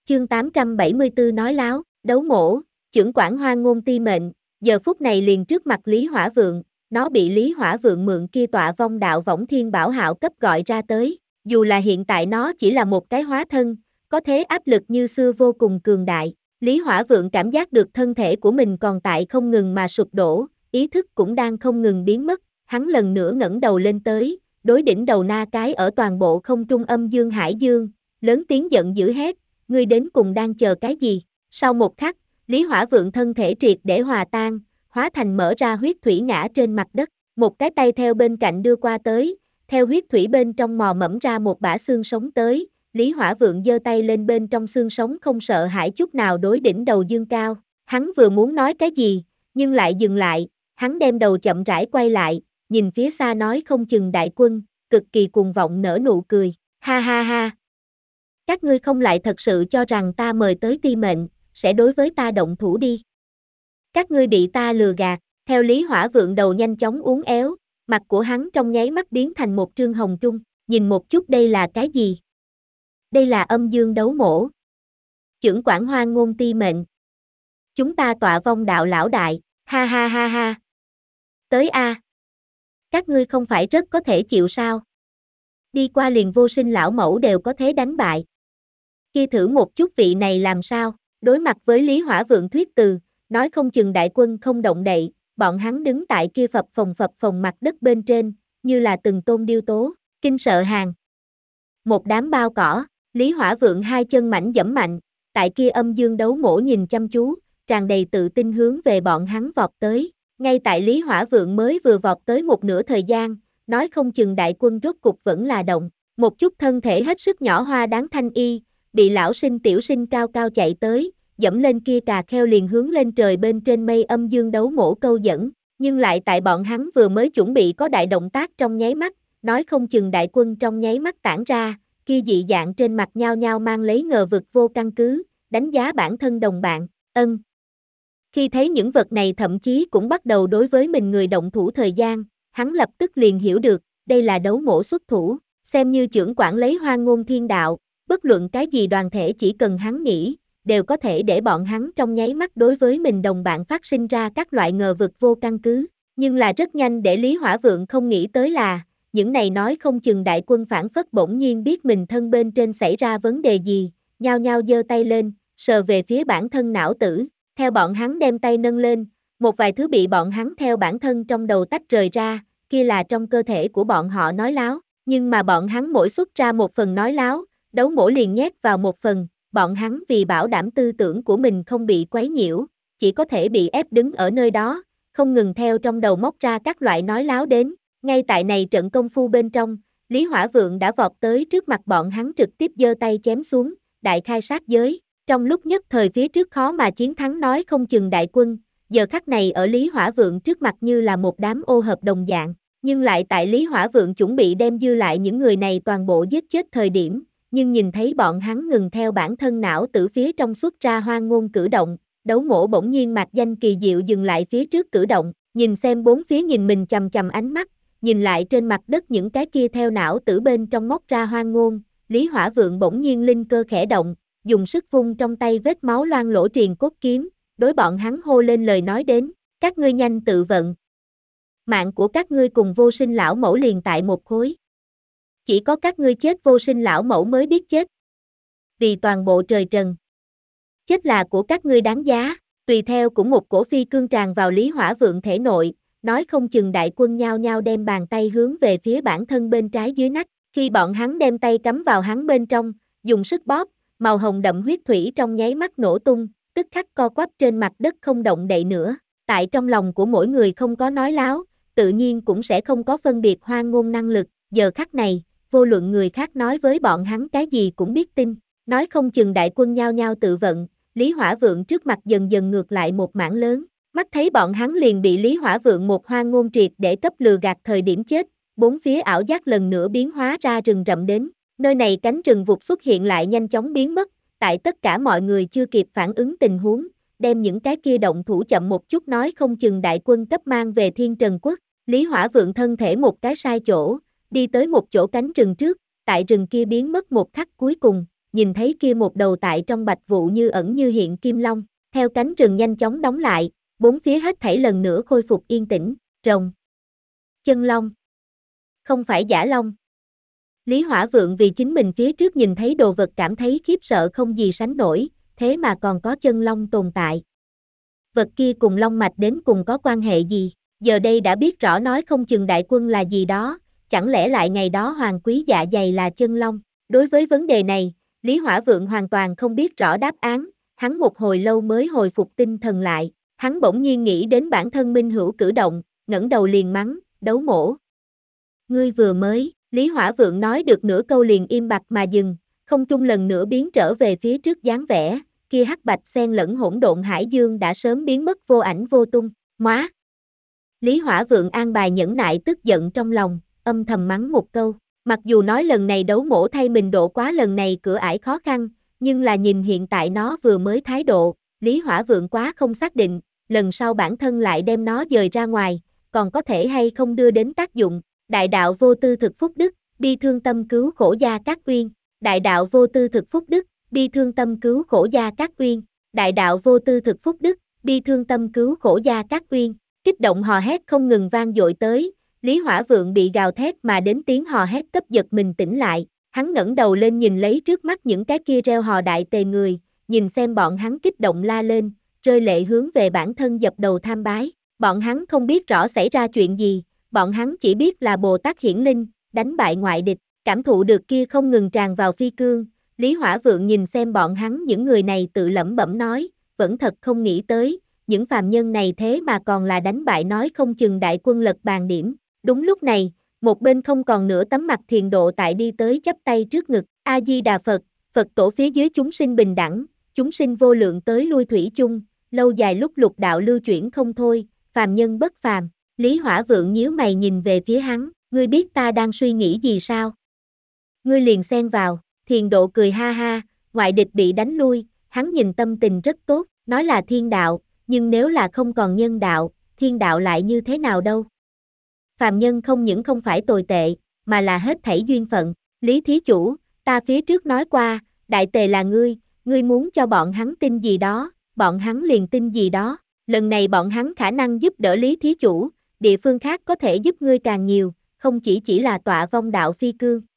Chương 874 nói láo, đấu mổ, chưởng quản Hoang Ngôn Ti mệnh, giờ phút này liền trước mặt Lý Hỏa Vượng, nó bị Lý Hỏa Vượng mượn kia tọa vong đạo võng thiên bảo hạo cấp gọi ra tới, dù là hiện tại nó chỉ là một cái hóa thân, có thế áp lực như xưa vô cùng cường đại. Lý Hỏa Vượng cảm giác được thân thể của mình còn tại không ngừng mà sụp đổ, ý thức cũng đang không ngừng biến mất, hắn lần nữa ngẩng đầu lên tới, đối đỉnh đầu na cái ở toàn bộ không trung âm dương hải dương, lớn tiếng giận dữ hét, ngươi đến cùng đang chờ cái gì? Sau một khắc, Lý Hỏa Vượng thân thể triệt để hòa tan, hóa thành mở ra huyết thủy ngã trên mặt đất, một cái tay theo bên cạnh đưa qua tới, theo huyết thủy bên trong mò mẫm ra một bả xương sống tới, Lý Hỏa Vượng giơ tay lên bên trong xương sống không sợ hãi chút nào đối đỉnh đầu dương cao, hắn vừa muốn nói cái gì, nhưng lại dừng lại, hắn đem đầu chậm rãi quay lại, nhìn phía xa nói không chừng đại quân, cực kỳ cuồng vọng nở nụ cười, ha ha ha. Các ngươi không lại thật sự cho rằng ta mời tới Ti mệnh, sẽ đối với ta động thủ đi. Các ngươi bị ta lừa gạt, theo Lý Hỏa Vượng đầu nhanh chóng uốn éo, mặt của hắn trong nháy mắt biến thành một trương hồng trung, nhìn một chút đây là cái gì? Đây là âm dương đấu mổ. Chưởng quản Hoang Ngôn Ti mệnh. Chúng ta tọa vong đạo lão đại, ha ha ha ha. Tới a. Các ngươi không phải rất có thể chịu sao? Đi qua liền vô sinh lão mẫu đều có thể đánh bại. Kia thử một chút vị này làm sao, đối mặt với Lý Hỏa Vượng thuyết từ, nói không chừng đại quân không động đậy, bọn hắn đứng tại kia phập phồng mặt đất bên trên, như là từng tôn điêu tố, kinh sợ hàng. Một đám bao cỏ, Lý Hỏa Vượng hai chân mảnh giẫm mạnh, tại kia âm dương đấu mổ nhìn chăm chú, tràn đầy tự tin hướng về bọn hắn vọt tới, ngay tại Lý Hỏa Vượng mới vừa vọt tới một nửa thời gian, nói không chừng đại quân rốt cục vẫn là động, một chút thân thể hết sức nhỏ hoa đáng thanh y, bị lão sinh tiểu sinh cao cao chạy tới, dẫm lên kia cà kheo liền hướng lên trời bên trên mây âm dương đấu mổ câu dẫn, nhưng lại tại bọn hắn vừa mới chuẩn bị có đại động tác trong nháy mắt, nói không chừng đại quân trong nháy mắt tản ra, kia dị dạng trên mặt nhao nhao mang lấy ngờ vực vô căn cứ, đánh giá bản thân đồng bạn, Khi thấy những vật này thậm chí cũng bắt đầu đối với mình người động thủ thời gian, hắn lập tức liền hiểu được, đây là đấu mổ xuất thủ, xem như chưởng quản lấy Hoang Ngôn Thiên Đạo, bất luận cái gì đoàn thể chỉ cần hắn nghĩ, đều có thể để bọn hắn trong nháy mắt đối với mình đồng bạn phát sinh ra các loại ngờ vực vô căn cứ, nhưng là rất nhanh để Lý Hỏa Vượng không nghĩ tới là, những này nói không chừng đại quân phản phất bỗng nhiên biết mình thân bên trên xảy ra vấn đề gì, nhao nhao giơ tay lên, sờ về phía bản thân não tử, theo bọn hắn đem tay nâng lên, một vài thứ bị bọn hắn theo bản thân trong đầu tách rời ra, kia là trong cơ thể của bọn họ nói láo, nhưng mà bọn hắn mỗi xuất ra một phần nói láo, đấu mổ liền nhét vào một phần, bọn hắn vì bảo đảm tư tưởng của mình không bị quấy nhiễu, chỉ có thể bị ép đứng ở nơi đó, không ngừng theo trong đầu móc ra các loại nói láo đến, ngay tại này trận công phu bên trong, Lý Hỏa Vượng đã vọt tới trước mặt bọn hắn trực tiếp giơ tay chém xuống, đại khai sát giới, trong lúc nhất thời phía trước khó mà chiến thắng nói không chừng đại quân, giờ khắc này ở Lý Hỏa Vượng trước mặt như là một đám ô hợp đồng dạng, nhưng lại tại Lý Hỏa Vượng chuẩn bị đem dư lại những người này toàn bộ giết chết thời điểm, nhưng nhìn thấy bọn hắn ngừng theo bản thân não tử phía trong xuất ra hoang ngôn cử động, đấu mổ bỗng nhiên mạc danh kỳ diệu dừng lại phía trước cử động, nhìn xem bốn phía nhìn mình chằm chằm ánh mắt, nhìn lại trên mặt đất những cái kia theo não tử bên trong móc ra hoang ngôn, Lý Hỏa Vượng bỗng nhiên linh cơ khẽ động, dùng sức vung trong tay vết máu loang lỗ triền cốt kiếm, đối bọn hắn hô lên lời nói đến, các ngươi nhanh tự vận. Mạng của các ngươi cùng vô sinh lão mẫu liền tại một khối. Chỉ có các ngươi chết vô sinh lão mẫu mới biết chết. Vì toàn bộ trời trần. Chết là của các ngươi đáng giá, tùy theo cũng một cổ phi cương tràn vào Lý Hỏa Vượng thể nội, nói không chừng đại quân nhao nhao đem bàn tay hướng về phía bản thân bên trái dưới nách, khi bọn hắn đem tay cắm vào hắn bên trong, dùng sức bóp, màu hồng đậm huyết thủy trong nháy mắt nổ tung, tức khắc co quắp trên mặt đất không động đậy nữa, tại trong lòng của mỗi người không có nói láo, tự nhiên cũng sẽ không có phân biệt hoang ngôn năng lực, giờ khắc này, vô luận người khác nói với bọn hắn cái gì cũng biết tin, nói không chừng đại quân nhao nhao tự vận, Lý Hỏa Vượng trước mặt dần dần ngược lại một mảng lớn, mắt thấy bọn hắn liền bị Lý Hỏa Vượng một hoang ngôn triệt để cấp lừa gạt thời điểm chết, bốn phía ảo giác lần nữa biến hóa ra rừng rậm đến, nơi này cánh rừng vụt xuất hiện lại nhanh chóng biến mất, tại tất cả mọi người chưa kịp phản ứng tình huống, đem những cái kia động thủ chậm một chút nói không chừng đại quân cấp mang về Thiên Trần Quốc, Lý Hỏa Vượng thân thể một cái sai chỗ, đi tới một chỗ cánh rừng trước, tại rừng kia biến mất một khắc cuối cùng, nhìn thấy kia một đầu tại trong bạch vụ như ẩn như hiện kim long, theo cánh rừng nhanh chóng đóng lại, bốn phía hết thảy lần nữa khôi phục yên tĩnh, rồng, chân long, không phải giả long. Lý Hỏa Vượng vì chính mình phía trước nhìn thấy đồ vật cảm thấy khiếp sợ không gì sánh nổi, thế mà còn có chân long tồn tại. Vật kia cùng long mạch đến cùng có quan hệ gì? Giờ đây đã biết rõ nói không chừng đại quân là gì đó, chẳng lẽ lại ngày đó hoàng quý dạ dày là chân long? Đối với vấn đề này, Lý Hỏa Vượng hoàn toàn không biết rõ đáp án, hắn một hồi lâu mới hồi phục tinh thần lại, hắn bỗng nhiên nghĩ đến bản thân Minh Hữu cử động, ngẩng đầu liền mắng, đấu mổ. Ngươi vừa mới, Lý Hỏa Vượng nói được nửa câu liền im bặt mà dừng, không trung lần nữa biến trở về phía trước dáng vẻ, kia hắc bạch xen lẫn hỗn độn hải dương đã sớm biến mất vô ảnh vô tung, móa. Lý Hỏa Vượng an bài nhẫn nại tức giận trong lòng, âm thầm mắng một câu, mặc dù nói lần này đấu mổ thay mình độ quá lần này cửa ải khó khăn, nhưng là nhìn hiện tại nó vừa mới thái độ, Lý Hỏa Vượng quá không xác định, lần sau bản thân lại đem nó dời ra ngoài, còn có thể hay không đưa đến tác dụng. Đại đạo vô tư thực phúc đức, bi thương tâm cứu khổ gia Cát Uyên. Đại đạo vô tư thực phúc đức, bi thương tâm cứu khổ gia Cát Uyên. Đại đạo vô tư thực phúc đức, bi thương tâm cứu khổ gia Cát Uyên. Kích động hò hét không ngừng vang dội tới, Lý Hỏa Vượng bị gào thét mà đến tiếng hò hét cấp giật mình tỉnh lại, hắn ngẩng đầu lên nhìn lấy trước mắt những cái kia reo hò đại tề người, nhìn xem bọn hắn kích động la lên, rơi lệ hướng về bản thân dập đầu tham bái, bọn hắn không biết rõ xảy ra chuyện gì. Bọn hắn chỉ biết là Bồ Tát hiển linh, đánh bại ngoại địch, cảm thụ được kia không ngừng tràn vào phi cương, Lý Hỏa Vượng nhìn xem bọn hắn những người này tự lẩm bẩm nói, vẫn thật không nghĩ tới, những phàm nhân này thế mà còn là đánh bại nói không chừng đại quân lật bàn điểm. Đúng lúc này, một bên không còn nửa tấm mặt thiền độ tại đi tới chắp tay trước ngực, A-di-đà Phật, Phật tổ phía dưới chúng sinh bình đẳng, chúng sinh vô lượng tới lui thủy chung, lâu dài lúc lục đạo lưu chuyển không thôi, phàm nhân bất phàm. Lý Hỏa Vượng nhíu mày nhìn về phía hắn, ngươi biết ta đang suy nghĩ gì sao? Ngươi liền xen vào, thiền độ cười ha ha, ngoại địch bị đánh lui, hắn nhìn tâm tình rất tốt, nói là thiên đạo, nhưng nếu là không còn nhân đạo, thiên đạo lại như thế nào đâu? Phàm nhân không những không phải tồi tệ, mà là hết thảy duyên phận, Lý Thí Chủ, ta phía trước nói qua, đại tề là ngươi muốn cho bọn hắn tin gì đó, bọn hắn liền tin gì đó, lần này bọn hắn khả năng giúp đỡ Lý Thí Chủ. Địa phương khác có thể giúp ngươi càng nhiều, không chỉ là tọa vong đạo phi cương.